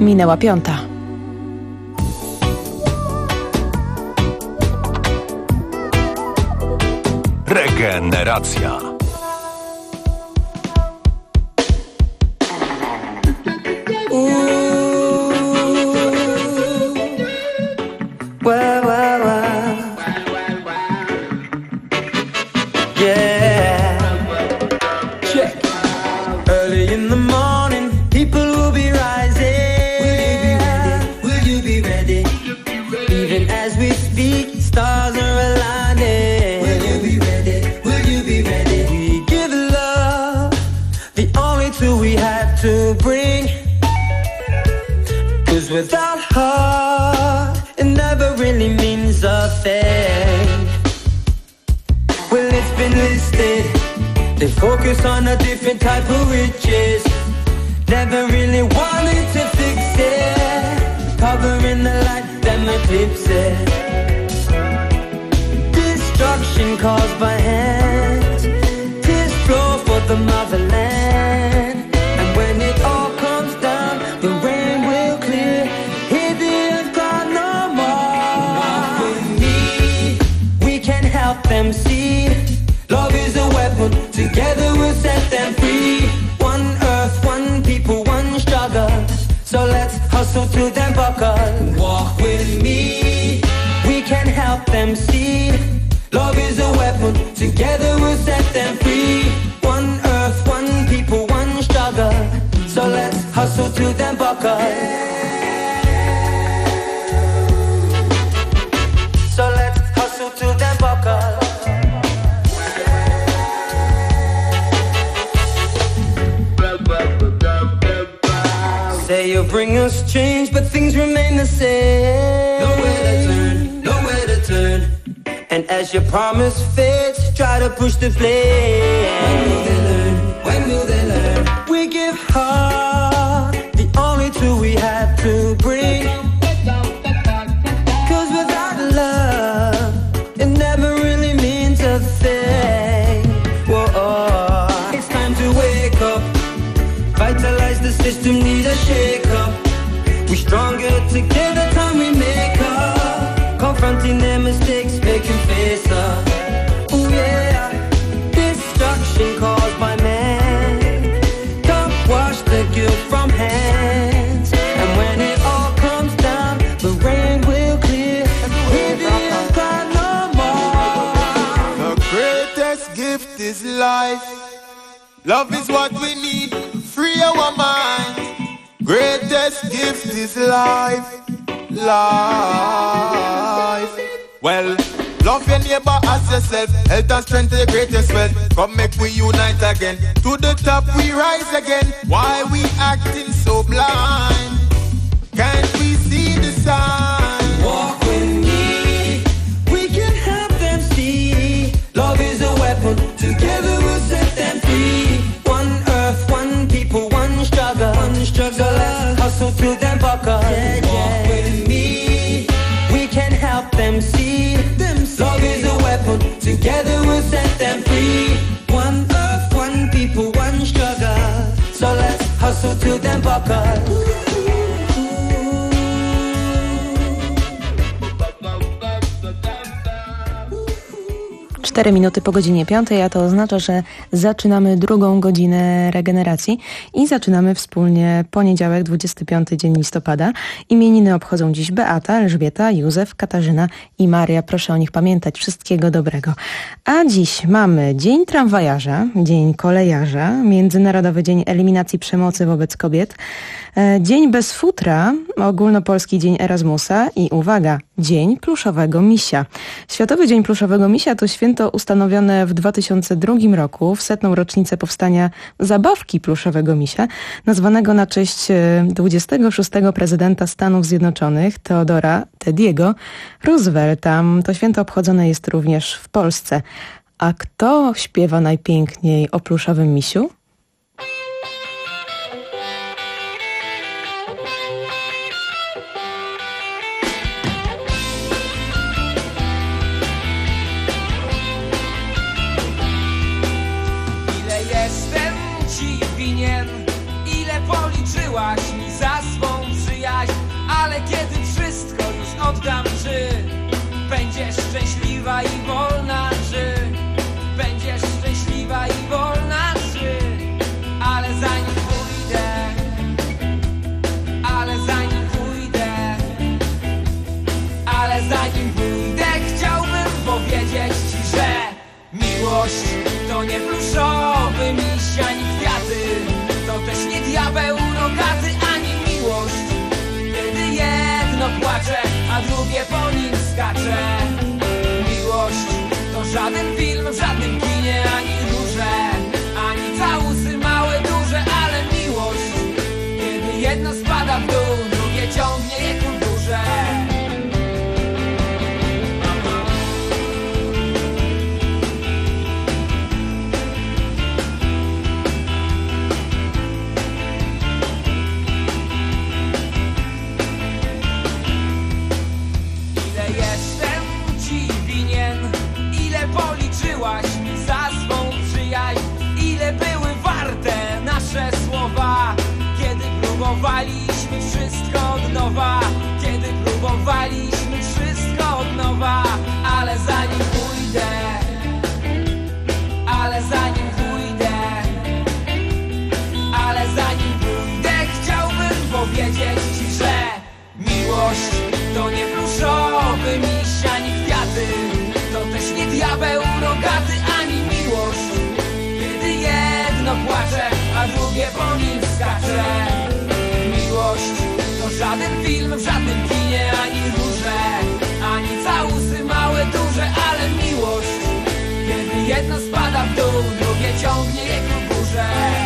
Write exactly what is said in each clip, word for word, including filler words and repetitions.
Minęła piąta. Regeneracja. Without heart, it never really means a thing. Well, it's been listed. They focus on a different type of riches. Never really wanted to fix it. Covering the light, them eclipses. Destruction caused by hands. Tears flow for the motherland. And when it all comes down, the rain will clear. Here the earth cry no more. Walk with me, we can help them see. Love is a weapon, together we'll set them free. One earth, one people, one struggle. So let's hustle to them buckle. Walk with me, we can help them see. Love is a weapon, together we'll set them free. One earth, one people, one struggle. So let's hustle to them buckle. So let's hustle to them buckle. Say you'll bring us change, but things remain the same. Nowhere to turn, nowhere to turn. And as your promise fades, try to push the flame. When will they learn? When will they learn? We give heart, the only tool we have to bring. Cause without love, it never really means a thing. Whoa, it's time to wake up. Vitalize the system, need a shake up. We stronger together, time we make up. Confronting their mistakes, making face up. Ooh yeah, destruction caused by man. Can't wash the guilt from hands. And when it all comes down, the rain will clear. Here the earth cry no more. The greatest gift is life. Love is what we need, free our mind. Greatest gift is life, life. Well, love your neighbor as yourself. Health and strength the greatest wealth. Come make we unite again. To the top we rise again. Why we acting so blind? Can't we see the sign? Walk with me, we can help them see. Love is a weapon, together we'll set them free. One earth, one people, one struggle, one struggle. So let's hustle to them buckle. Yeah, yeah. Walk with me, we can help them see. Them see. Love is a weapon, together we'll set them free. One earth, one people, one struggle. So let's hustle to them buckle. cztery minuty po godzinie piątej, a to oznacza, że zaczynamy drugą godzinę regeneracji i zaczynamy wspólnie poniedziałek, dwudziesty piąty dzień listopada. Imieniny obchodzą dziś Beata, Elżbieta, Józef, Katarzyna i Maria. Proszę o nich pamiętać. Wszystkiego dobrego. A dziś mamy Dzień Tramwajarza, Dzień Kolejarza, Międzynarodowy Dzień Eliminacji Przemocy wobec Kobiet, Dzień Bez Futra, Ogólnopolski Dzień Erasmusa i uwaga, Dzień Pluszowego Misia. Światowy Dzień Pluszowego Misia to święto ustanowione w dwa tysiące drugim roku w setną rocznicę powstania zabawki Pluszowego Misia, nazwanego na cześć dwudziestego szóstego prezydenta Stanów Zjednoczonych, Theodora Teddy'ego Roosevelta. To święto obchodzone jest również w Polsce. A kto śpiewa najpiękniej o pluszowym misiu? Ile policzyłaś mi za swą przyjaźń? ale kiedy wszystko już oddam, czy będziesz szczęśliwa i wolna, czy będziesz szczęśliwa i wolna, czy ale zanim pójdę, ale zanim pójdę, ale zanim pójdę, chciałbym powiedzieć ci, że miłość to nie pluszowy miś ani kwiaty, to też nie diabeł rogaty, ani miłość, kiedy jedno płacze, a drugie po nim skacze. Miłość to żaden film w żadnym kinie, ani róże, ani całusy małe, duże, ale miłość, kiedy jedno spada w dół, drugie ciągnie je ku górze. Policzyłaś mi za swą przyjaźń, ile były warte nasze słowa, kiedy próbowaliśmy wszystko od nowa, kiedy próbowaliśmy wszystko od nowa, ale zanim pójdę, ale zanim pójdę, ale zanim pójdę, chciałbym powiedzieć ci, że miłość to nie pluszowy miś ani kwiaty, to też nie diabeł rogaty, ani miłość, kiedy jedno płacze, a drugie po nim skacze. Miłość to żaden film w żadnym kinie, ani róże, ani całusy małe, duże, ale miłość, kiedy jedno spada w dół, drugie ciągnie je ku górze.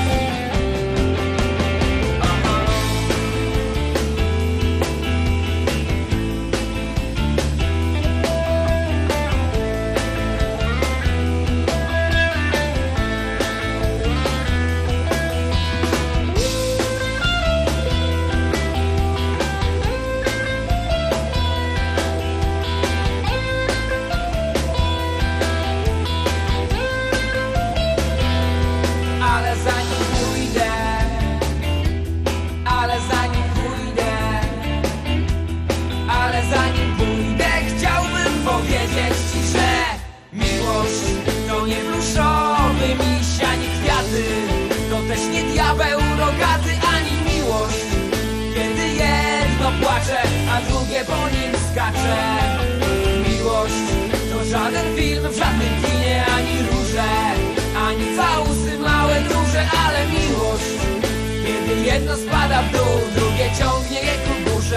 A drugie po nim skacze. Miłość to żaden film w żadnym kinie, ani róże, ani całusy małe, duże, ale miłość, kiedy jedno spada w dół, drugie ciągnie je ku górze.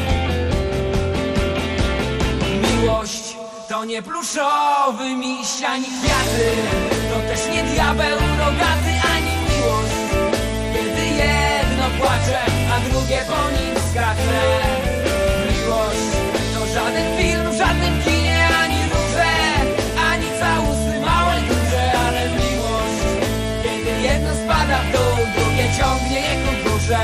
Miłość to nie pluszowy miś ani kwiaty, to też nie diabeł rogaty, ani miłość, kiedy jedno płacze, a drugie po nim skacze. Miłość to żaden film w żadnym kinie, ani róże, ani całusy małe, duże, ale miłość, kiedy jedno spada w dół, drugie ciągnie je ku górze.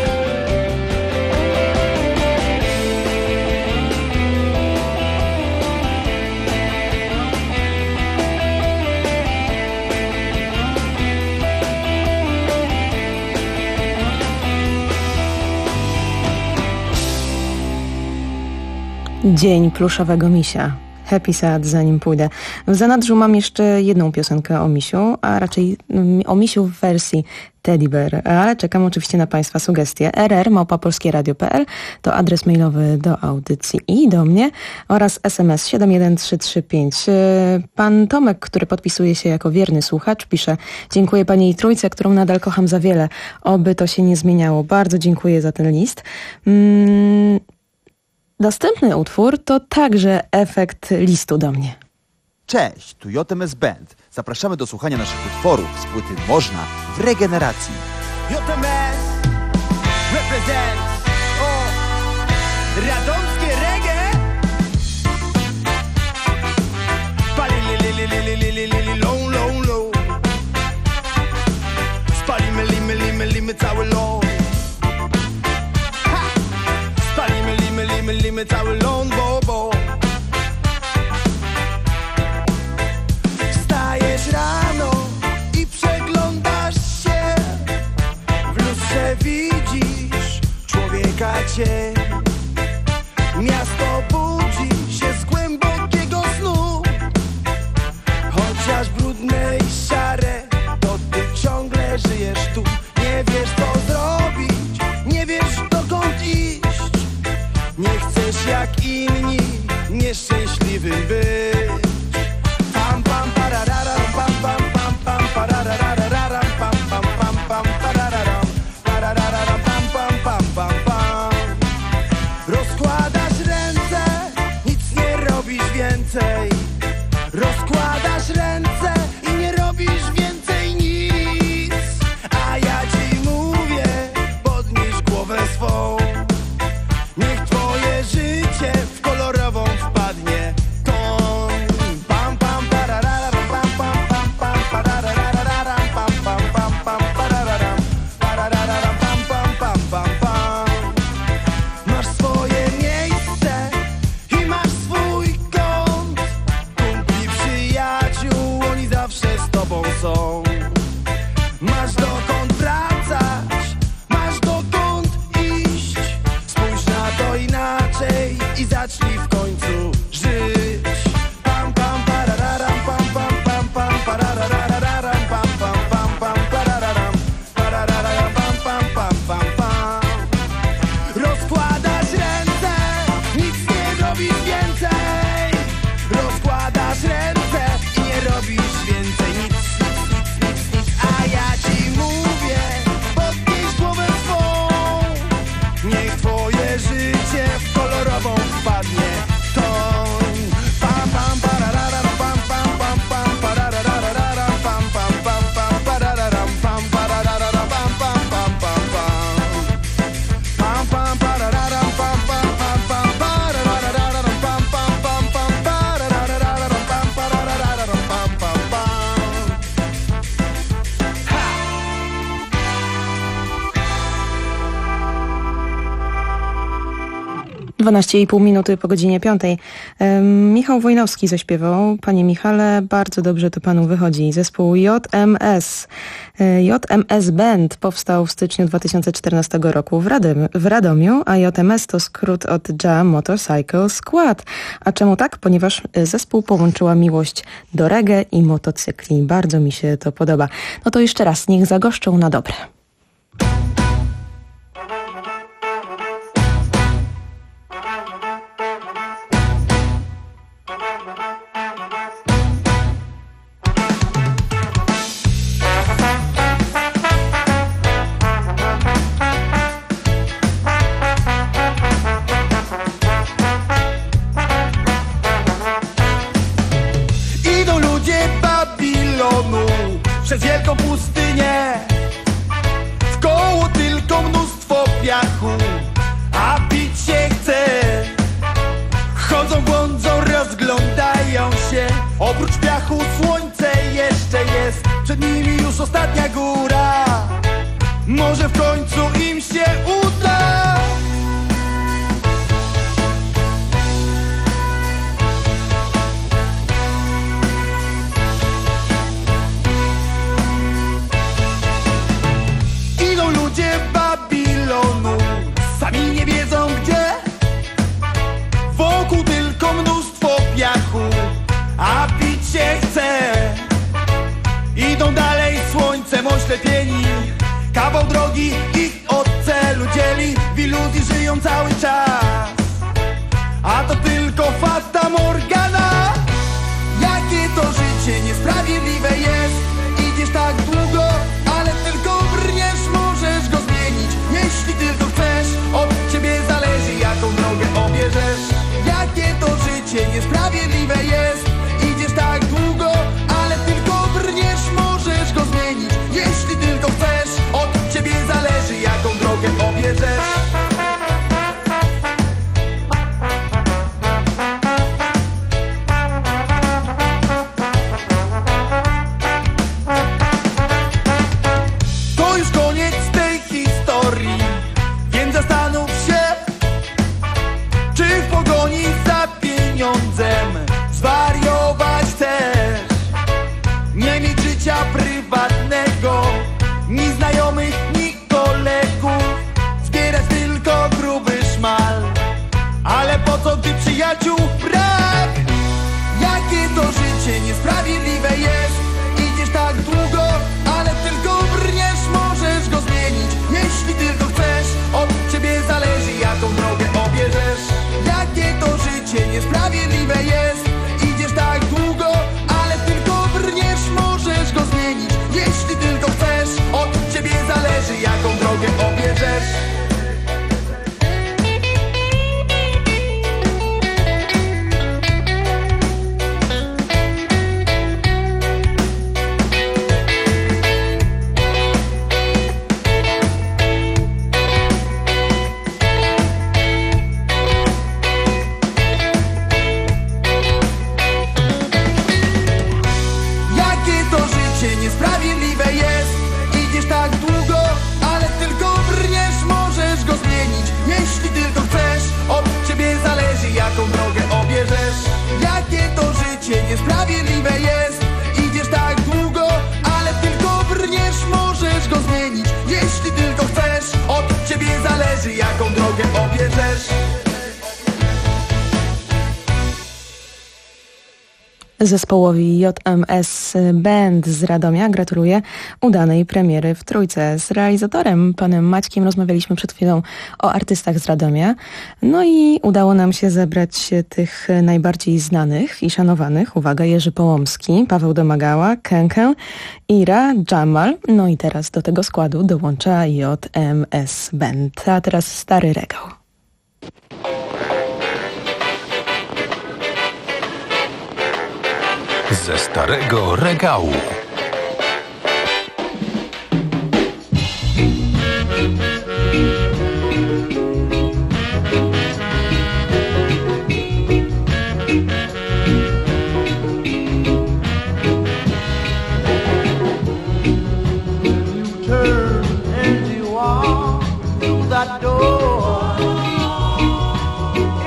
Dzień pluszowego misia. Happy Sad, zanim pójdę. W zanadrzu mam jeszcze jedną piosenkę o misiu, a raczej o misiu w wersji Teddy Bear, ale czekam oczywiście na Państwa sugestie. r r małpa polskie radio kropka p l to adres mailowy do audycji i do mnie oraz es em es siedem jeden trzy trzy pięć. Pan Tomek, który podpisuje się jako wierny słuchacz, pisze: dziękuję Pani Trójce, którą nadal kocham za wiele. Oby to się nie zmieniało. Bardzo dziękuję za ten list. Mm, Następny utwór to także efekt listu do mnie. Cześć, tu J M S Band. Zapraszamy do słuchania naszych utworów z płyty Można w regeneracji. J M S represent o radomskie reggae. Spali li li li li li li li li low low low. Spalimy limy limy limy cały low. Spalimy limy limy limy cały ląd bo bo. Wstajesz rano i przeglądasz się, w lustrze widzisz człowieka cień. dwanaście i pół minuty po godzinie piątej. Michał Wojnowski zaśpiewał. Panie Michale, bardzo dobrze to panu wychodzi. Zespół J M S. J M S Band powstał w styczniu dwa tysiące czternastego roku w, Radym, w Radomiu, a J M S to skrót od Jam Motorcycle Squad. A czemu tak? Ponieważ zespół połączyła miłość do reggae i motocykli. Bardzo mi się to podoba. No to jeszcze raz, niech zagoszczą na dobre. Przez wielką pustynię, wkoło tylko mnóstwo piachu, a pić się chce. Chodzą, błądzą, rozglądają się. Oprócz piachu słońce jeszcze jest. Przed nimi już ostatnia góra. Może w końcu im się uda. Sami nie wiedzą gdzie. Wokół tylko mnóstwo piachu, a pić się chce. Idą dalej, słońcem oślepieni. Kawał drogi ich od celu dzieli. W iluzji żyją cały czas, a to tylko fata morgana. Jakie to życie niesprawiedliwe jest. Idziesz tak długo, ale tylko brniesz. Możesz go zmienić, jeśli tylko chcesz. Od ciebie zależy, jaką drogę obierzesz. Jakie to życie niesprawiedliwe jest. Idziesz tak długo, ale tylko brniesz. Możesz go zmienić, jeśli tylko chcesz. Od ciebie zależy, jaką drogę obierzesz. Zwariować chcesz, nie mieć życia prywatnego, ni znajomych, ni kolegów, zbierać tylko gruby szmal. Ale po co, gdy przyjaciół brak? Jakie to życie niesprawiedliwe jest. Idziesz tak długo, ale tylko brniesz. Możesz go zmienić, jeśli tylko chcesz. Od ciebie zależy, jaką drogę obierzesz. Jakie to życie niesprawiedliwe jest. Idziesz tak długo, ale tylko brniesz. Możesz go zmienić, jeśli tylko chcesz. Od ciebie zależy, jaką drogę obierzesz. Niesprawiedliwe jest. Idziesz tak długo, ale tylko brniesz. Możesz go zmienić, jeśli tylko chcesz. Od ciebie zależy, jaką drogę obierzesz. Jakie to życie niesprawiedliwe jest. Idziesz tak długo, ale tylko brniesz. Możesz go zmienić, jeśli tylko chcesz. Od ciebie zależy, jaką drogę obierzesz. Zespołowi J M S Band z Radomia gratuluję udanej premiery w Trójce. Z realizatorem, panem Maćkiem, rozmawialiśmy przed chwilą o artystach z Radomia. No i udało nam się zebrać tych najbardziej znanych i szanowanych. Uwaga, Jerzy Połomski, Paweł Domagała, Kękę, Ira, Jamal. No i teraz do tego składu dołącza J M S Band. A teraz stary regał. Ze starego regału. that door.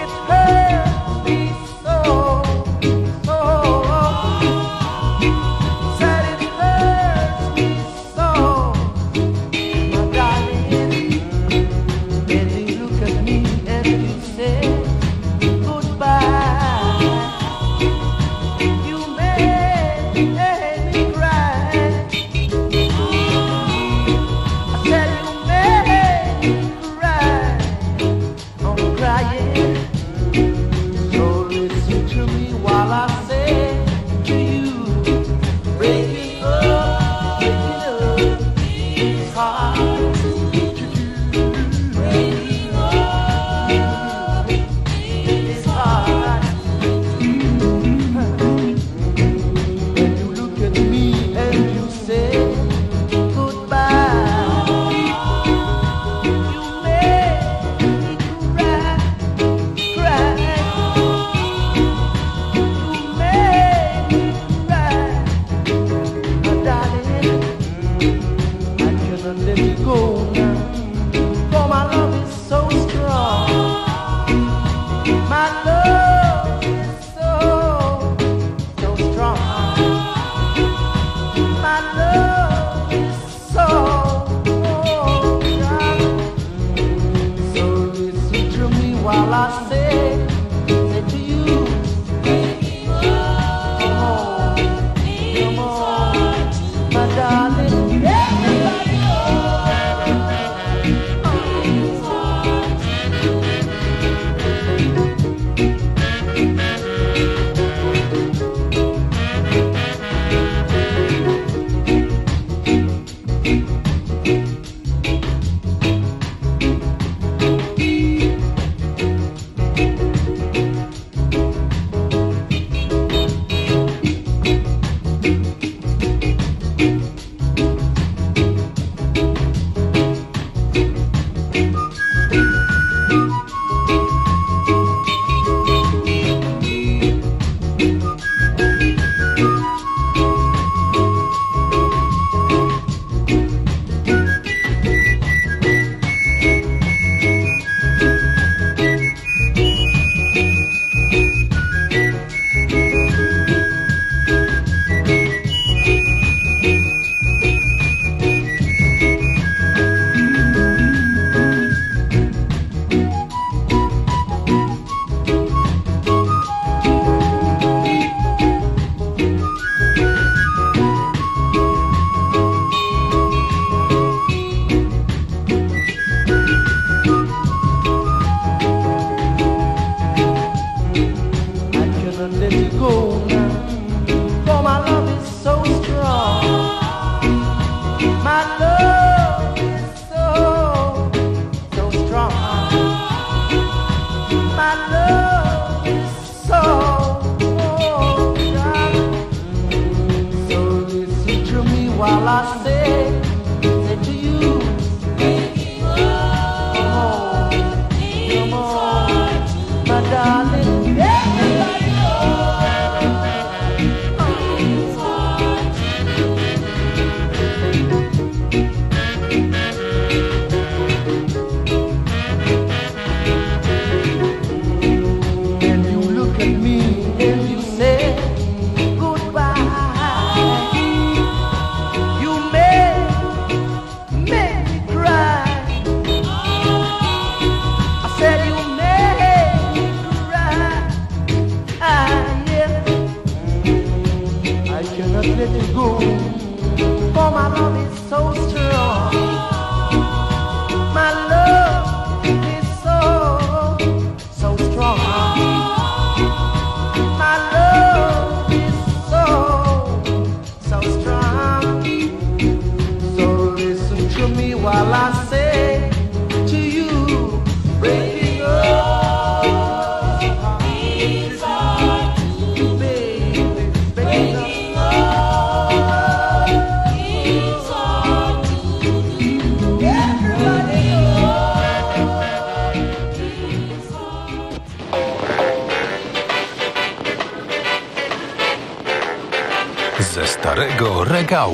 regału.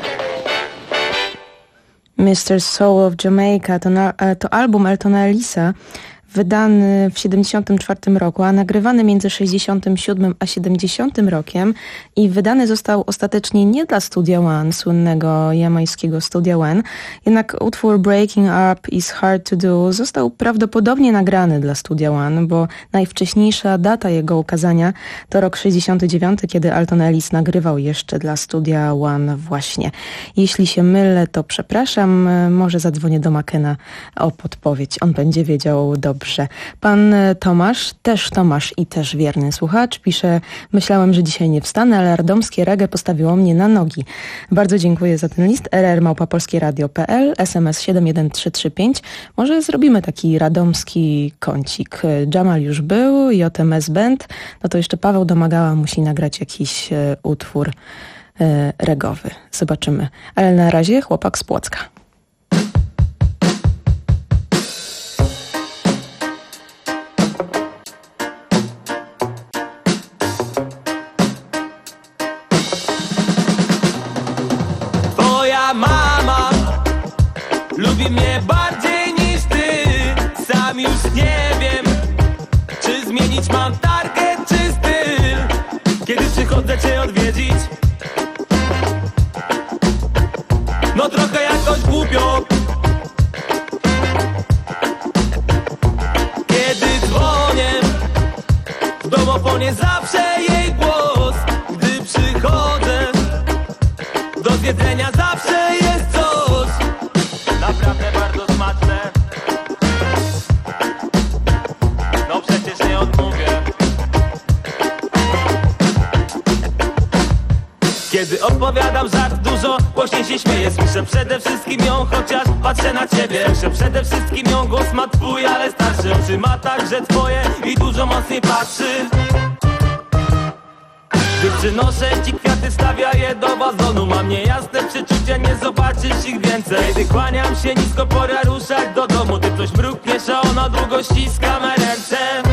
mister Soul of Jamaica to, na, to album Eltona Ellisa, wydany w siedemdziesiątym czwartym roku, a nagrywany między sześćdziesiątym siódmym a siedemdziesiątym rokiem i wydany został ostatecznie nie dla Studia One, słynnego jamańskiego Studia One, jednak utwór Breaking Up is Hard to Do został prawdopodobnie nagrany dla Studia One, bo najwcześniejsza data jego ukazania to rok sześćdziesiąty dziewiąty, kiedy Elton Ellis nagrywał jeszcze dla Studia One właśnie. Jeśli się mylę, to przepraszam, może zadzwonię do Makena o podpowiedź, on będzie wiedział dobrze. Dobrze. Pan Tomasz, też Tomasz i też wierny słuchacz, pisze: myślałem, że dzisiaj nie wstanę, ale radomskie reggae postawiło mnie na nogi. Bardzo dziękuję za ten list. r r małpa polskie radio kropka p l, S M S siedem jeden trzy trzy pięć. Może zrobimy taki radomski kącik. Jamal już był, J M S Band, no to jeszcze Paweł Domagała musi nagrać jakiś e, utwór e, regowy. Zobaczymy. Ale na razie chłopak z Płocka. Mama lubi mnie bardziej niż ty. Sam już nie wiem, czy zmienić mam target czy styl. Kiedy przychodzę cię odwiedzić, no trochę jakoś głupio. Kiedy dzwonię, w domofonie zawsze jej głos. Gdy przychodzę, do zjedzenia zawsze jest coś. Naprawdę bardzo smaczne. No przecież nie odmówię. Kiedy opowiadam żart dużo, głośniej się śmieję. Słyszę przede wszystkim ją, chociaż patrzę na ciebie. Słyszę przede wszystkim ją, głos ma twój, ale starszy. Oczy ma także twoje i dużo mocniej patrzy. Gdy przynoszę ci kwiaty, stawia je do wazonu. Mam niejasne przeczucie, nie zobaczysz ich więcej. Gdy kłaniam się nisko, pora ruszać do domu. Ty coś mrukniesz, a ona długo ściska me ręce.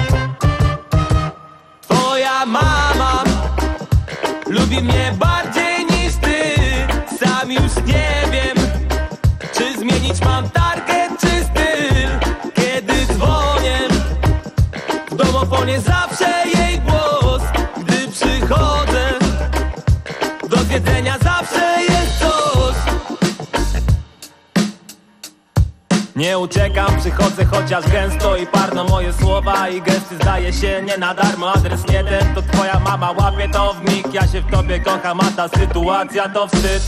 Twoja mama lubi mnie bardziej niż ty. Sam już nie wiem, czy zmienić mam target czy styl. Kiedy dzwonię, w domofonie zawsze jej głos. Gdy przychodzę, do zjedzenia zawsze jest coś. Nie uciekam, przychodzę chociaż gęsto i parno. Moje słowa i gesty zdaje się nie na darmo. Adres nie ten, to twoja mama łapie to w mig. Ja się w tobie kocham, a ta sytuacja to wstyd.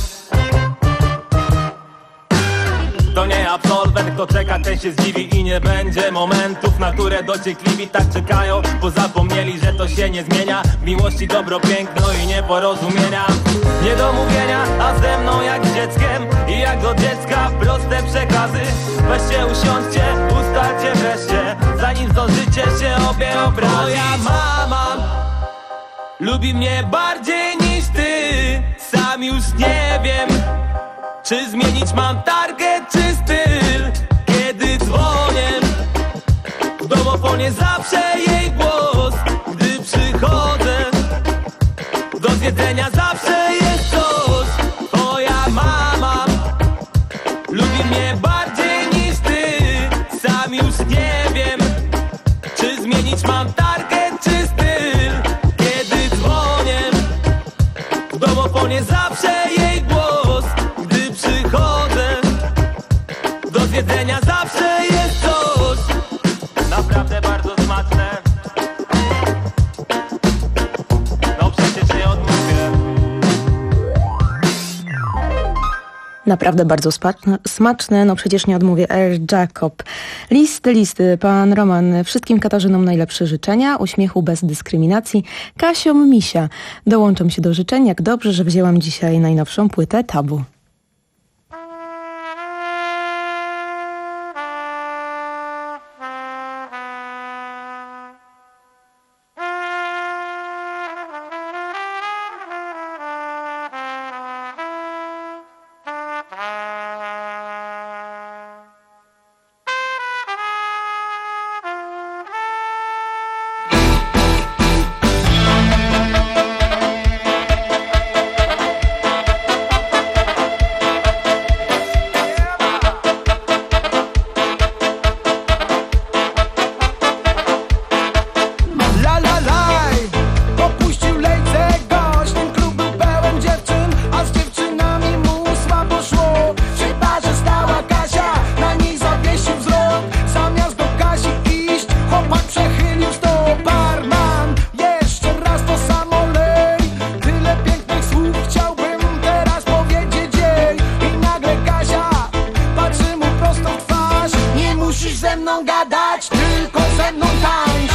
To nie absolwent, kto czeka, ten się zdziwi i nie będzie momentów, na które dociekliwi tak czekają, bo zapomnieli, że to się nie zmienia. W miłości dobro, piękno i nieporozumienia, niedomówienia, a ze mną jak z dzieckiem i jak do dziecka proste przekazy. Weźcie, usiądźcie, ustalcie wreszcie, zanim zdążycie się obie obrazić. Moja mama lubi mnie bardziej niż ty. Sam już nie wiem, czy zmienić mam target czy styl. Kiedy dzwonię, w domofonie zawsze jej głos. Gdy przychodzę, do zjedzenia zawsze jest coś. Twoja mama lubi mnie bardziej niż ty. Sam już nie wiem, czy zmienić mam target czy styl. Kiedy dzwonię, w domofonie zawsze jej głos. Gdy przychodzę, do zjedzenia zawsze jest coś. Naprawdę bardzo smaczne. No przecież nie odmówię. Naprawdę bardzo smaczne, smaczne, no przecież nie odmówię. R. Jacob. Listy, listy. Pan Roman. Wszystkim Katarzynom najlepsze życzenia, uśmiechu bez dyskryminacji. Kasiom Misia. Dołączam się do życzeń. Jak dobrze, że wzięłam dzisiaj najnowszą płytę Tabu. mną gadać, tylko ze mną tańcz.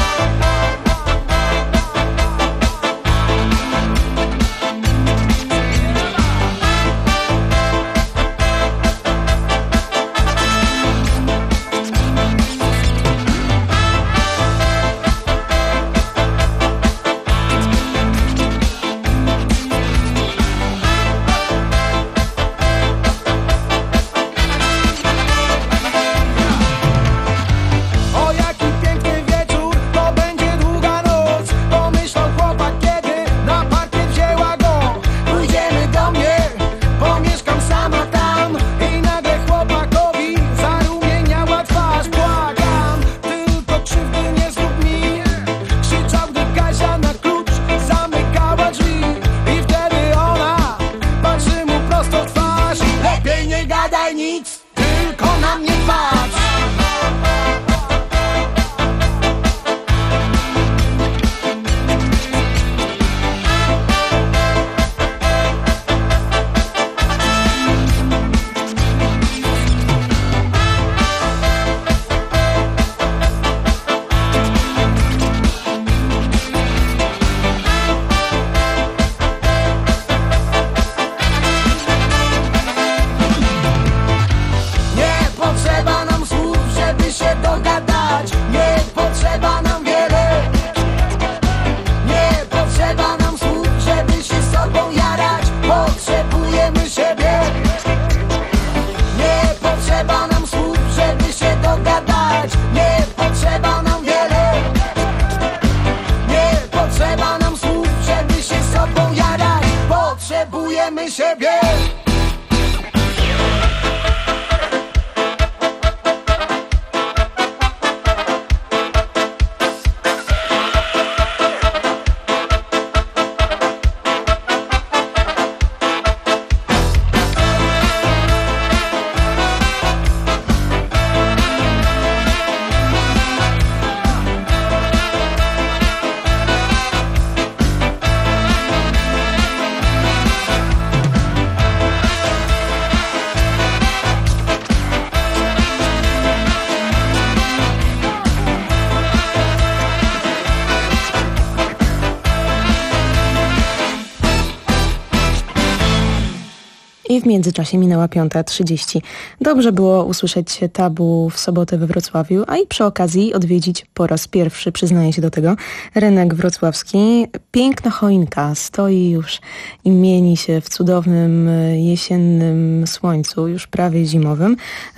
I w międzyczasie minęła piąta trzydzieści. Dobrze było usłyszeć Tabu w sobotę we Wrocławiu, a i przy okazji odwiedzić po raz pierwszy, przyznaję się do tego, rynek wrocławski. Piękna choinka stoi już i mieni się w cudownym jesiennym słońcu, już prawie zimowym.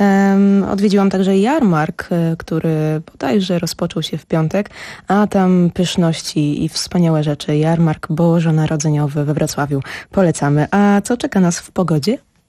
Um, odwiedziłam także jarmark, który bodajże rozpoczął się w piątek, a tam pyszności i wspaniałe rzeczy. Jarmark bożonarodzeniowy we Wrocławiu. Polecamy. A co czeka nas w pogodzie?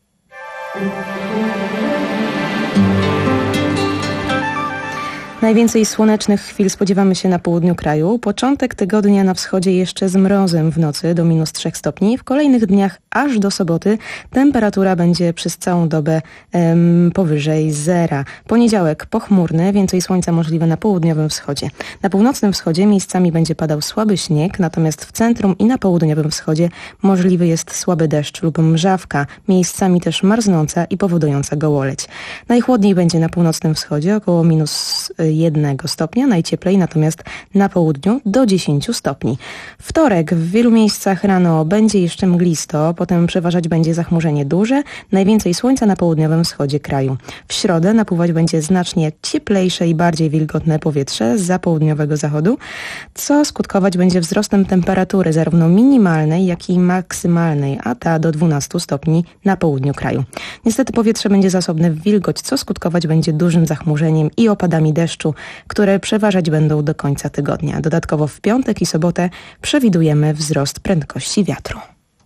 Najwięcej słonecznych chwil spodziewamy się na południu kraju. Początek tygodnia na wschodzie jeszcze z mrozem w nocy do minus trzech stopni. W kolejnych dniach aż do soboty temperatura będzie przez całą dobę em, powyżej zera. Poniedziałek pochmurny, więcej słońca możliwe na południowym wschodzie. Na północnym wschodzie miejscami będzie padał słaby śnieg, natomiast w centrum i na południowym wschodzie możliwy jest słaby deszcz lub mrzawka, miejscami też marznąca i powodująca gołoleć. Najchłodniej będzie na północnym wschodzie, około minus jednego stopnia, najcieplej natomiast na południu do dziesięciu stopni. Wtorek w wielu miejscach rano będzie jeszcze mglisto, potem przeważać będzie zachmurzenie duże, najwięcej słońca na południowym wschodzie kraju. W środę napływać będzie znacznie cieplejsze i bardziej wilgotne powietrze zza południowego zachodu, co skutkować będzie wzrostem temperatury zarówno minimalnej, jak i maksymalnej, a ta do dwunastu stopni na południu kraju. Niestety powietrze będzie zasobne w wilgoć, co skutkować będzie dużym zachmurzeniem i opadami deszczu, które przeważać będą do końca tygodnia. Dodatkowo w piątek i sobotę przewidujemy wzrost prędkości wiatru.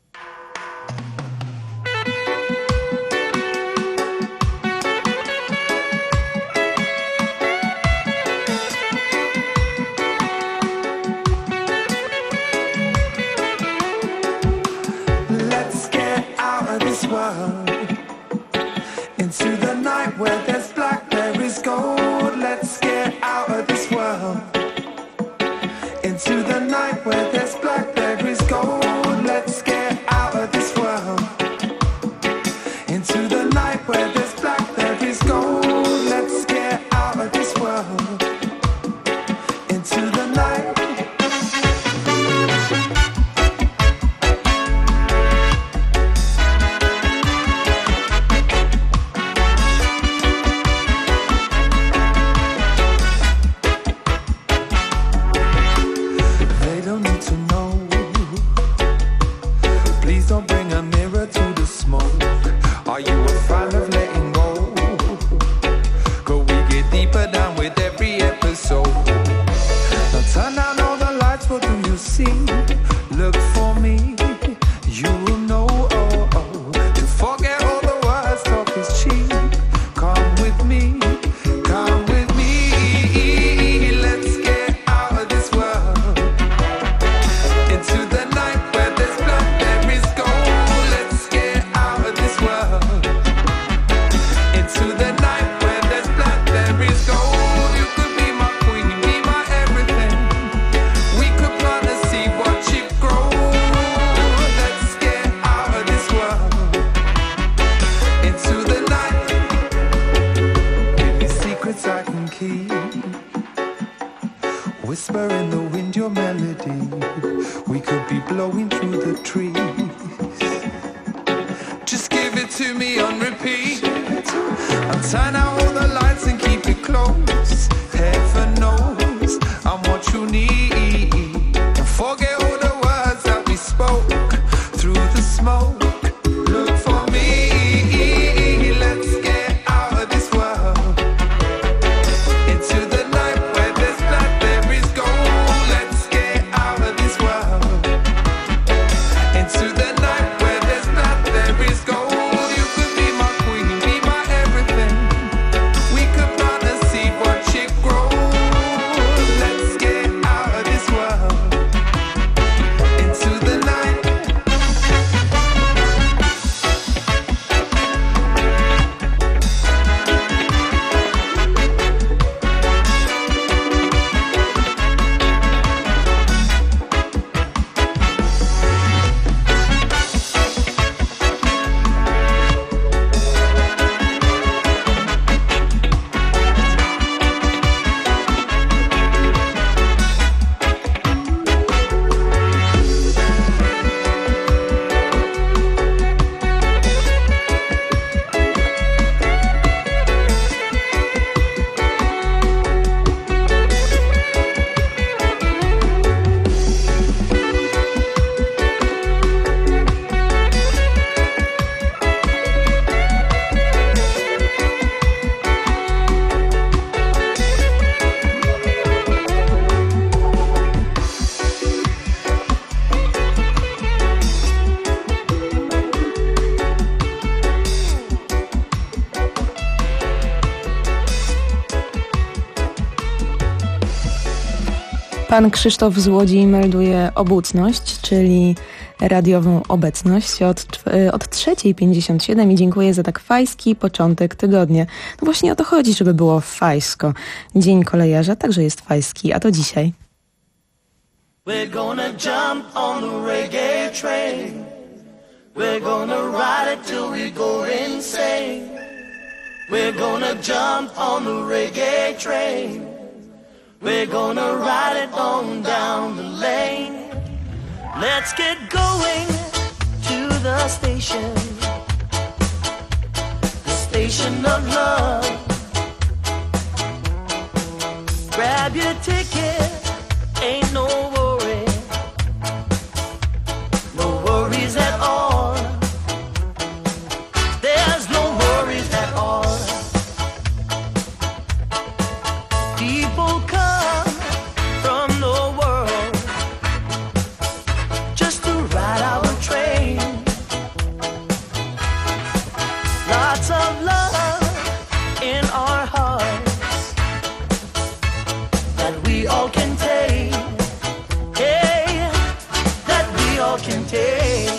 Let's get out of this world into the night where there's black, there is gold. Let's get out of this world into the night where there's black, there is gold. Let's get out of this world into the night where there's black, there is gold. Let's get out of this trees. Just give it to me on repeat. I'll turn out all the lights and keep it close. Heaven knows I'm what you need. And forget all the words that we spoke through the smoke. Look for me, let's get out of this world. Into the night where there's blood, there is gold. Let's get out of this world. Into the night where there's blood, there is gold. You could be my queen, be my everything. We could plant a seed, watch it grow. Let's get out of this world. Into the night. Pan Krzysztof z Łodzi melduje obecność, czyli radiową obecność od, od trzeciej pięćdziesiąt siedem i dziękuję za tak fajski początek tygodnia. No właśnie o to chodzi, żeby było fajsko. Dzień kolejarza także jest fajski, a to dzisiaj. We're gonna jump on the reggae train. We're gonna ride it till we go insane. We're gonna jump on the reggae train. We're gonna ride it on down the lane. Let's get going to the station, the station of love. Grab your ticket, ain't no worry, no worries at all. There's no worries at all. People come from the world just to ride our train. Lots of love in our hearts that we all can take. Hey, that we all can take.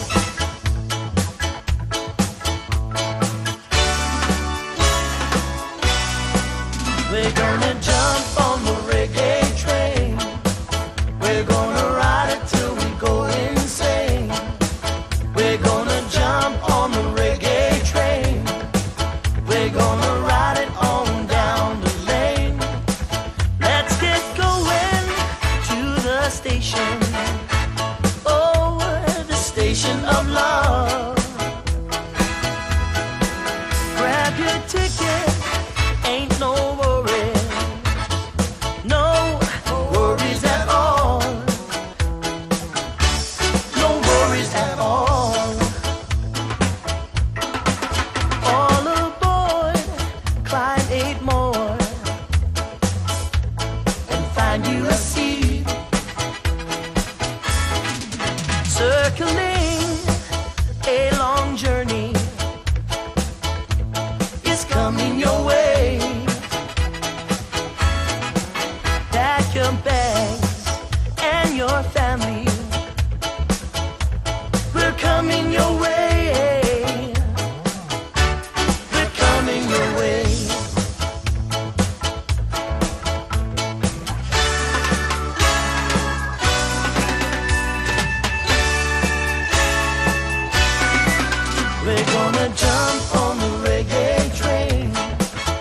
We're gonna jump on the reggae train. We're gonna ride it till we go insane. We're gonna jump on the reggae train. We're gonna ride it on down the lane. Let's get going to the station. Oh, the station of love. Grab your ticket, ain't no worry, no worries at all, no worries at all. All aboard, climb eight more, and find you a seat. Circling a long journey is coming your way. Pack your bags and your family. We're coming your way. We're coming your way. We're gonna jump on the reggae train.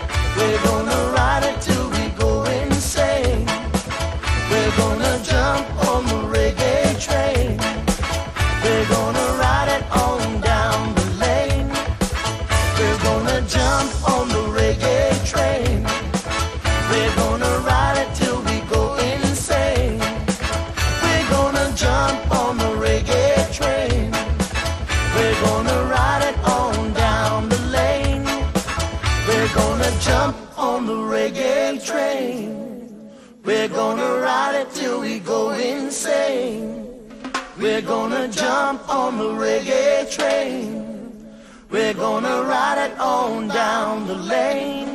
on the reggae train. We're gonna ride it till we go insane. We're gonna jump on the reggae train. We're gonna ride it on down the lane. We're gonna jump on the reggae train. We're gonna ride it till we go insane. We're gonna jump on the reggae train. We're gonna ride it on down the lane.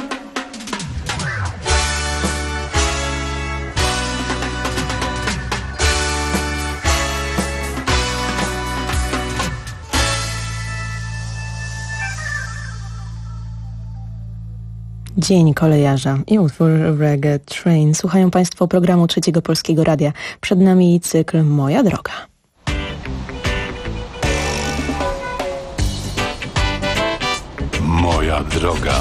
Dzień kolejarza i utwór Reggae Train. Słuchają Państwo programu Trzeciego Polskiego Radia. Przed nami cykl Moja Droga. Moja droga.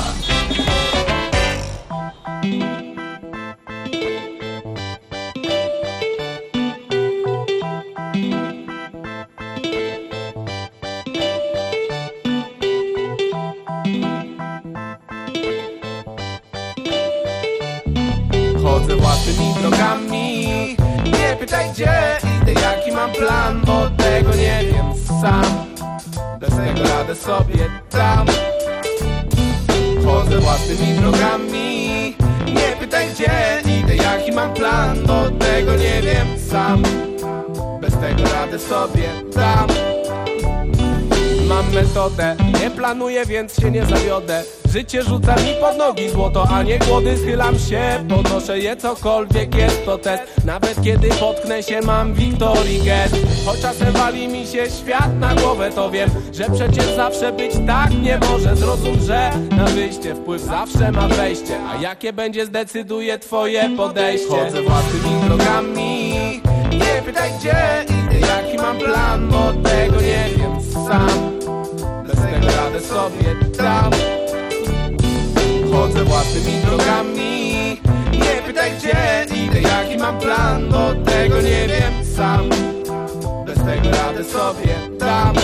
Chodzę własnymi drogami, nie pytaj gdzie idę, jaki mam plan, bo tego nie wiem sam. Bez tego radę sobie dam. Chodzę własnymi drogami, nie pytaj gdzie idę, jaki mam plan, bo tego nie wiem sam. Bez tego radę sobie dam. Mam metodę, nie planuję, więc się nie zawiodę. Życie rzuca mi pod nogi złoto, a nie głody. Schylam się, podnoszę je, cokolwiek jest to test. Nawet kiedy potknę się, mam Victory Get. Choć czasem wali mi się świat na głowę, to wiem, że przecież zawsze być tak nie może. Zrozum, że na wyjście wpływ zawsze ma wejście, a jakie będzie, zdecyduje twoje podejście. Chodzę własnymi drogami, nie pytaj gdzie idę, jaki mam plan, bo tego nie wiem sam. Bez tego radę sobie dam. Chodzę własnymi drogami, nie pytaj gdzie idę, jaki mam plan, bo tego nie wiem sam. Bez tego radę sobie dam.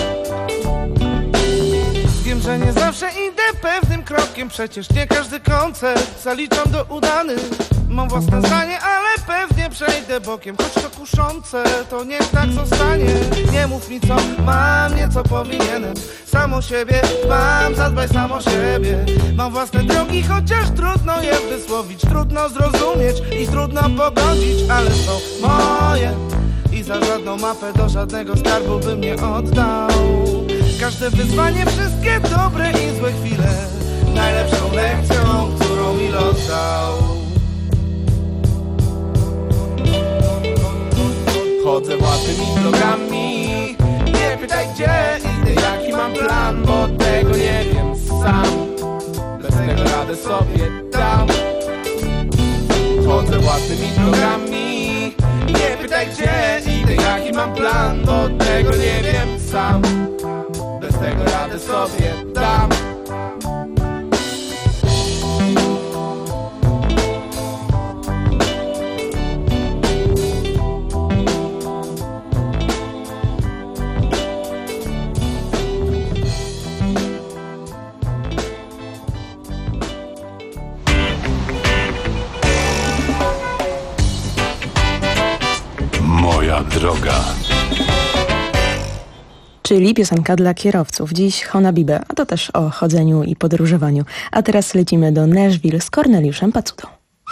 Wiem, że nie zawsze idę pewnym krokiem, przecież nie każdy koncert zaliczam do udanych. Mam własne zdanie, ale pewnie przejdę bokiem, choć to kuszące, to niech tak zostanie. Nie mów mi co mam, nie co powinienem. Sam o siebie mam, zadbaj sam o siebie. Mam własne drogi, chociaż trudno je wysłowić, trudno zrozumieć i trudno pogodzić, ale są moje i za żadną mapę do żadnego skarbu bym nie oddał. Każde wyzwanie, wszystkie dobre i złe chwile, najlepszą lekcją, którą mi los dał. Chodzę własnymi drogami, nie pytaj gdzie idę, jaki mam plan, bo tego nie wiem sam. Bez tego radę sobie dam. Chodzę własnymi drogami, nie pytaj gdzie idę, jaki mam plan, bo tego nie wiem sam. Bez tego radę sobie dam. Moja droga. Czyli piosenka dla kierowców. Dziś Hona Bibe, a to też o chodzeniu i podróżowaniu. A teraz lecimy do Nashville z Korneliuszem Pacudą.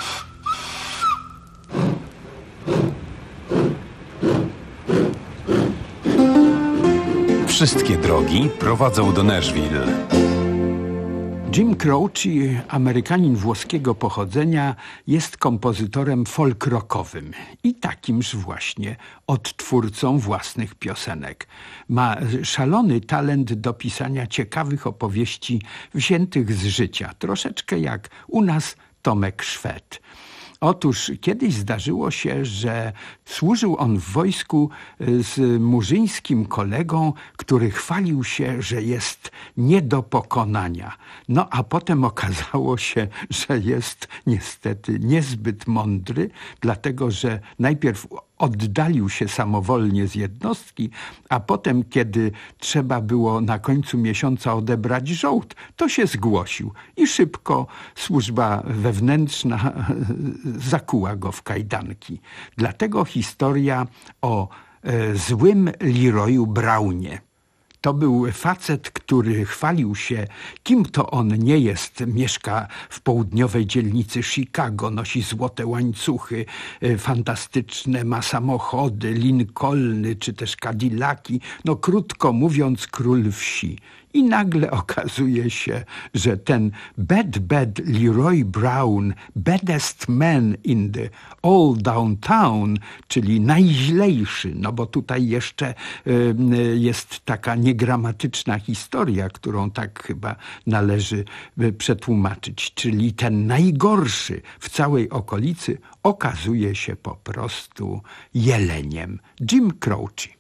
Wszystkie drogi prowadzą do Nashville. Jim Croce, Amerykanin włoskiego pochodzenia, jest kompozytorem folk rockowym i takimż właśnie odtwórcą własnych piosenek. Ma szalony talent do pisania ciekawych opowieści wziętych z życia, troszeczkę jak u nas Tomek Szwed. Otóż kiedyś zdarzyło się, że służył on w wojsku z murzyńskim kolegą, który chwalił się, że jest nie do pokonania. No a potem okazało się, że jest niestety niezbyt mądry, dlatego że najpierw oddalił się samowolnie z jednostki, a potem, kiedy trzeba było na końcu miesiąca odebrać żołd, to się zgłosił i szybko służba wewnętrzna zakuła go w kajdanki. Dlatego historia o e, złym Leroyu Brownie. To był facet, który chwalił się, kim to on nie jest. Mieszka w południowej dzielnicy Chicago, nosi złote łańcuchy, fantastyczne, ma samochody, Lincolny czy też Cadillaki. No krótko mówiąc, król wsi. I nagle okazuje się, że ten Bad Bad Leroy Brown, baddest man in the old downtown, czyli najźlejszy, no bo tutaj jeszcze y, jest taka niegramatyczna historia, którą tak chyba należy y, przetłumaczyć, czyli ten najgorszy w całej okolicy okazuje się po prostu jeleniem. Jim Croce.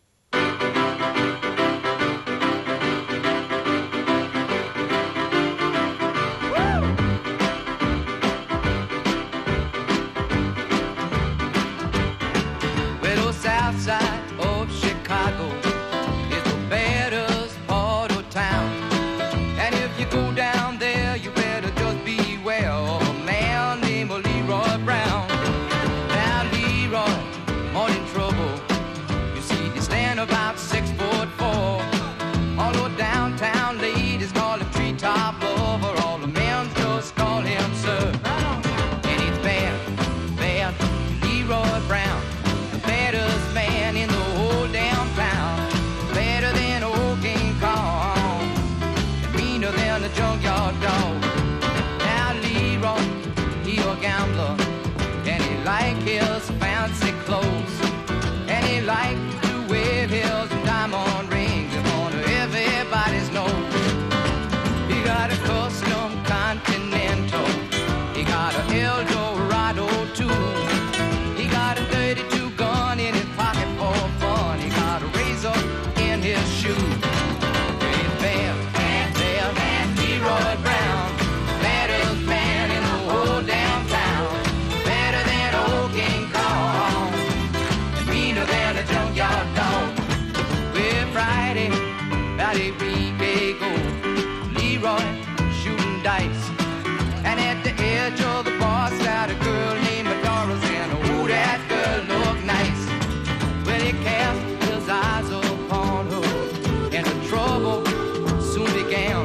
Outside of Chicago is the baddest part of town. And if you go down there, you better just beware of a man named Leroy Brown. Now Leroy, more in trouble. You see, they stand about six foot four. All the downtown ladies call him treetop lover. All the men just call him sir. And it's bad, bad Leroy Brown. Baddest man in the whole damn town. Better than old King Kong, meaner than a junkyard dog. Now Leroy, he a gambler, and he like his fancy clothes, and he like to wear his diamond rings in front of everybody's nose. He got a custom Continental, he got a Eldorado too. He got a thirty-two gun in his pocket for fun. He got a razor in his shoe. Hey, bam, bam, bam, bam, Leroy Brown, baddest man in the whole damn town. Better than old King Kong, and meaner than a junkyard dog. Well, Friday, about a week ago, Leroy shooting dice, and at the edge of the bar sat a girl named Doris, and oh, that girl looked nice. Well, he cast his eyes upon her, and the trouble soon began.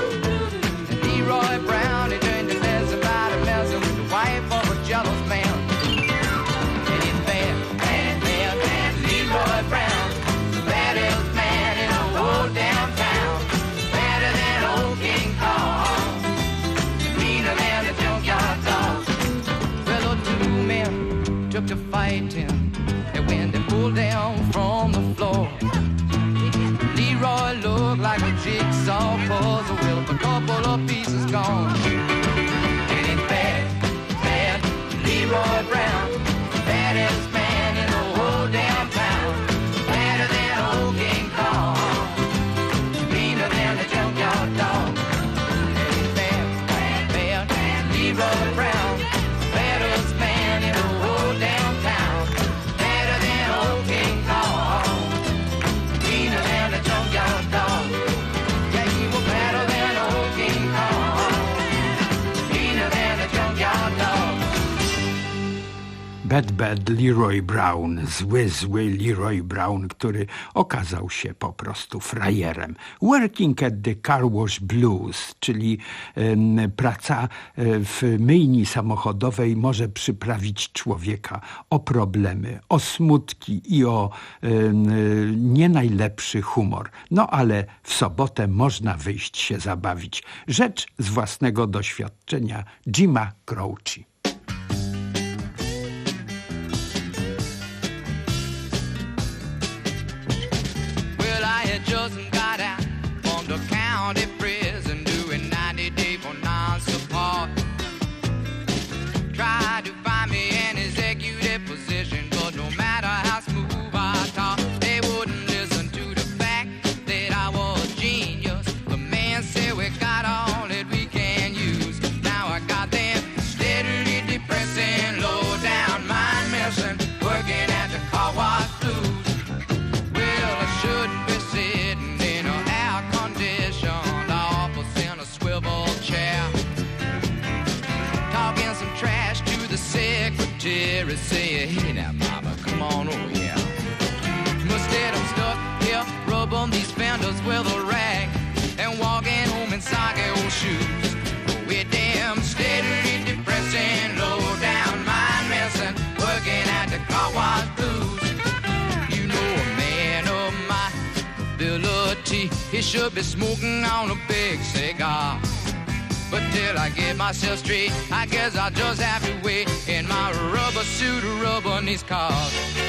And Leroy Brown, he turned to let somebody messing with the wife of a jealous man. And it's bad, bad, bad, bad Leroy Brown, the baddest man in the whole damn town. Better than old King Kong, meaner than a junkyard dog. Well, the two men took to fighting, and when they pulled down from the floor, Leroy looked like a jigsaw puzzle with a couple of pieces gone. And it's bad, bad Leroy Brown, baddest man in the whole damn town. Better than old King Kong, meaner than a junkyard dog. And it's bad, bad, bad Leroy Brown, baddest man in the whole damn town. Better than old King Kong, meaner than a junkyard dog. Yeah, he was better than old King Kong, meaner than a junkyard dog. Bad Bad Leroy Brown, zły, zły Leroy Brown, który okazał się po prostu frajerem. Working at the Car Wash Blues, czyli um, praca w myjni samochodowej może przyprawić człowieka o problemy, o smutki i o um, nie najlepszy humor. No ale w sobotę można wyjść się zabawić. Rzecz z własnego doświadczenia Jima Croce. Just got out from the county prison doing ninety day for non-support. Tried to find me an executive position, but no matter how smooth I talk, they wouldn't listen to the fact that I was genius. The man said we got all that we can use. Now I got them steadily Jerry say, hey now mama, come on over here. Must get them stuck here, rub on these fenders with a rag, and walking home in soggy old shoes. We're damn steadily depressing, low down mind messing, working at the car wash blues. You know a man of my ability, he should be smoking on a big cigar. But till I get myself straight, I guess I'll just have to wait in my rubber suit of rubber in these cars.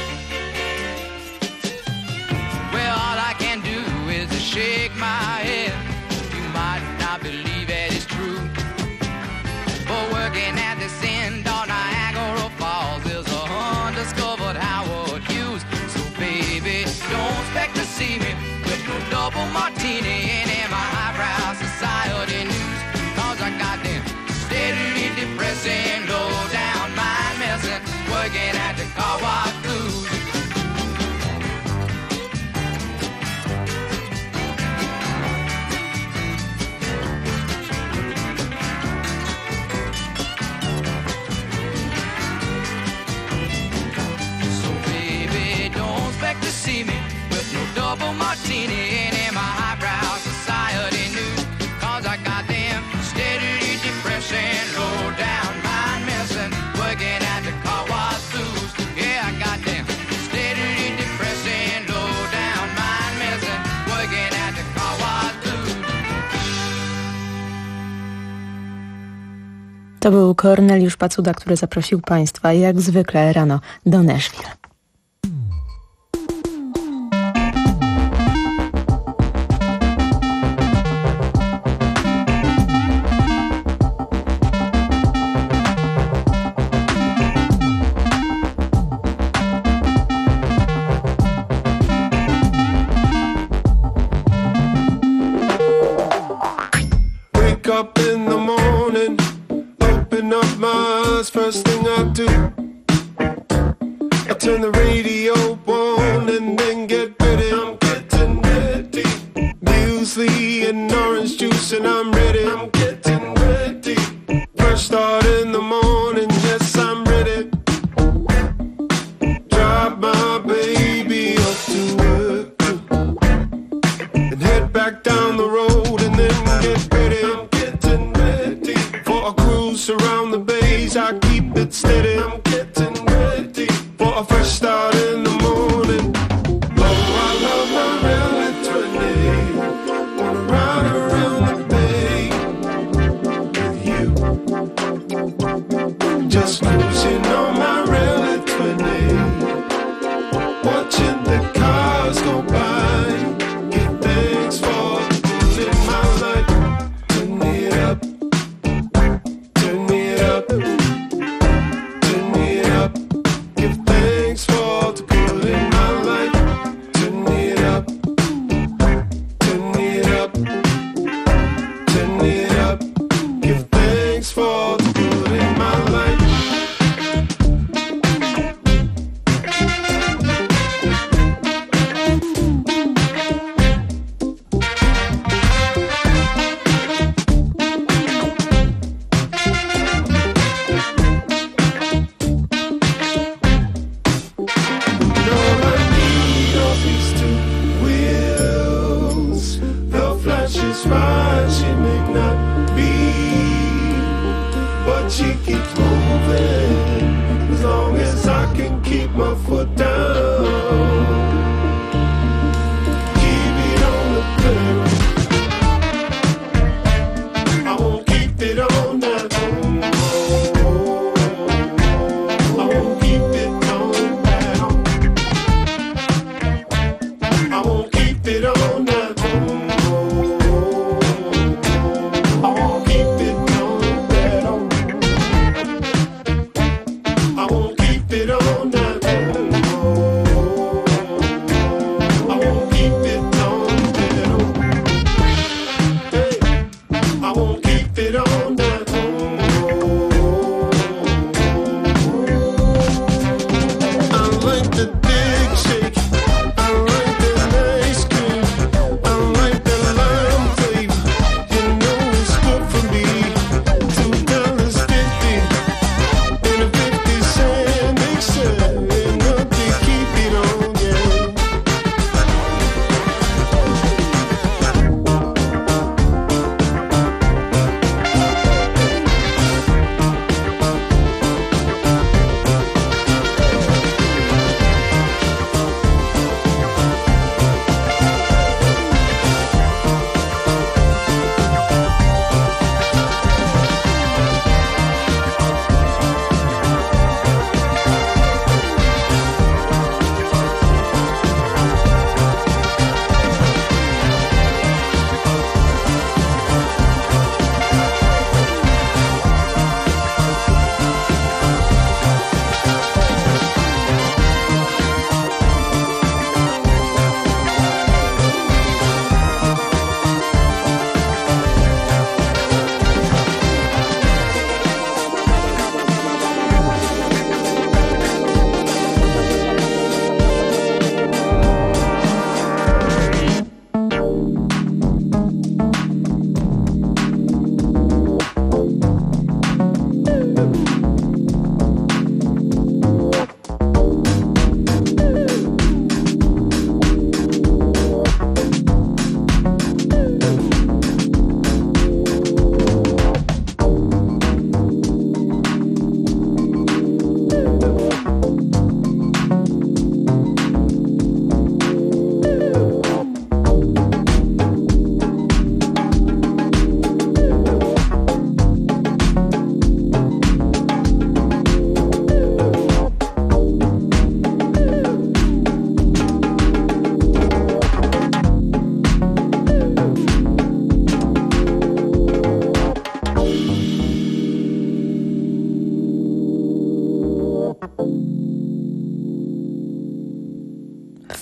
Well, all I can do is to shake my head. You might not believe it is true, but working at this end on Niagara Falls is a undiscovered Howard Hughes. So baby, don't expect to see me with no double martini and in my highbrow society news. Cause I got them steadily depressing, low down mind messing, working at the car wash blues. So baby, don't expect to see me with no double martini and in my highbrow society news. Cause I got them steadily depressing, low down mind messing, working at the car wash blues. Yeah, I got them steadily depressing, low down mind messing, working at the car wash blues. To był Korneliusz Pacuda, który zaprosił Państwa jak zwykle rano do Nashville. Up in the morning, open up my eyes, first thing I do, I turn the radio on and then get ready. I'm getting ready. Muesli and orange juice and I'm ready. I'm getting ready. First start in the morning, yes I'm ready. Drive my baby up to work and head back down the road and then get ready. I'm for a cruise around the bays, I keep it steady. I'm getting ready for a fresh start in the morning. Oh, I love my relative. Wanna ride around the bay with you. Just cruising on my relative, watching the cars go by. Give thanks for living my life. Turn it up. Turn it up, turn it up, give thanks for the good in my life. Turn it up, turn it up, turn it up, give thanks for the good in my life. I won't keep it on that.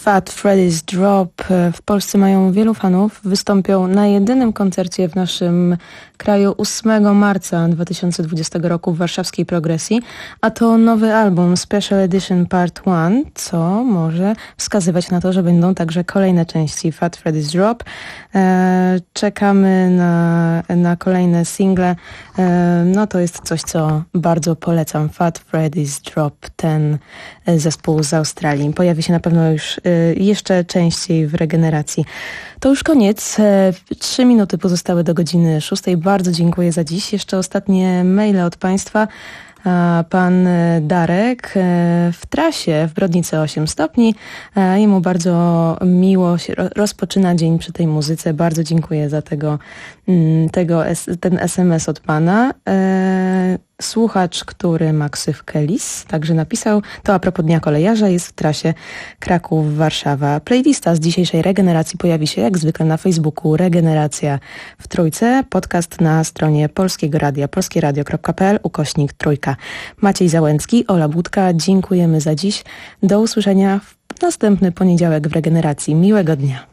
Fat Freddy's Drop. W Polsce mają wielu fanów. Wystąpią na jedynym koncercie w naszym kraju ósmego marca dwa tysiące dwudziestego roku w warszawskiej Progresji, a to nowy album Special Edition Part jeden, co może wskazywać na to, że będą także kolejne części Fat Freddy's Drop. E, czekamy na, na kolejne single. E, no to jest coś, co bardzo polecam. Fat Freddy's Drop, ten zespół z Australii. Pojawi się na pewno już e, jeszcze częściej w Regeneracji. To już koniec. E, trzy minuty pozostały do godziny szóstej. Bardzo dziękuję za dziś. Jeszcze ostatnie maile od Państwa. Pan Darek w trasie w Brodnicy osiem stopni. Jemu bardzo miło się rozpoczyna dzień przy tej muzyce. Bardzo dziękuję za tego, tego ten es em es od pana. Słuchacz, który ma ksywkę Lis, także napisał, to a propos Dnia Kolejarza, jest w trasie Kraków-Warszawa. Playlista z dzisiejszej Regeneracji pojawi się jak zwykle na Facebooku Regeneracja w Trójce, podcast na stronie Polskiego Radia, polskieradio kropka pe el, ukośnik Trójka. Maciej Załęcki, Ola Budka, dziękujemy za dziś. Do usłyszenia w następny poniedziałek w Regeneracji. Miłego dnia.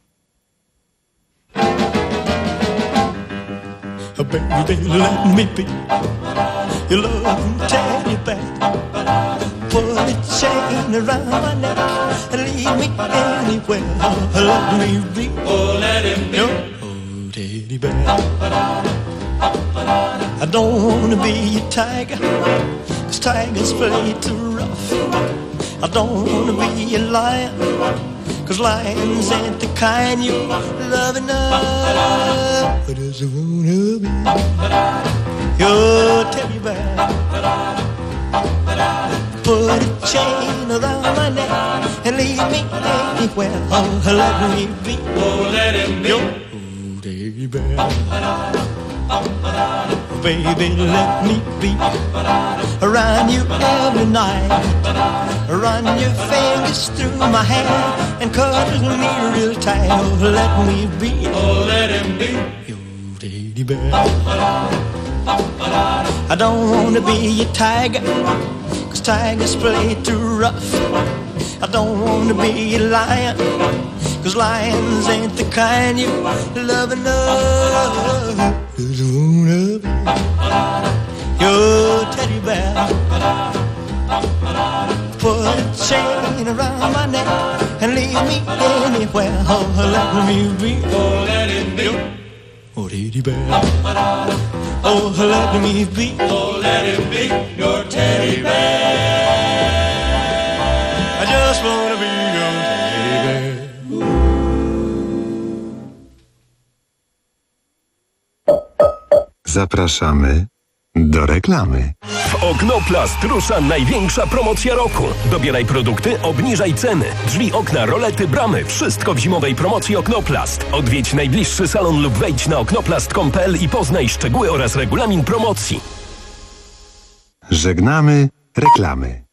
Baby, let me be your love teddy bear. Put a chain around my neck and leave me anywhere. Let me be, oh, let him be your oh, teddy bear. I don't wanna be a tiger, 'cause tigers play too rough. I don't wanna be a lion, 'cause lions ain't the kind you love enough. I just wanna be your teddy bear. Put a chain around my neck and leave me anywhere. Oh, let me be, oh, let him be your teddy bear. Baby, let me be around you every night. Run your fingers through my hair and cuddle me real tight. Oh, let me be, oh, let him be your teddy bear. I don't wanna be a tiger, 'cause tigers play too rough. I don't wanna be a lion, 'cause lions ain't the kind you love enough. Just wanna be your teddy bear. Put a chain around my neck and leave me anywhere. Oh, let me be, oh, let him be your oh, teddy bear. Oh, let me be, oh, let him be your teddy bear. I just wanna be your teddy bear. Zapraszamy do reklamy. W Oknoplast rusza największa promocja roku. Dobieraj produkty, obniżaj ceny. Drzwi, okna, rolety, bramy. Wszystko w zimowej promocji Oknoplast. Odwiedź najbliższy salon lub wejdź na oknoplast kropka com kropka pe el i poznaj szczegóły oraz regulamin promocji. Żegnamy reklamy.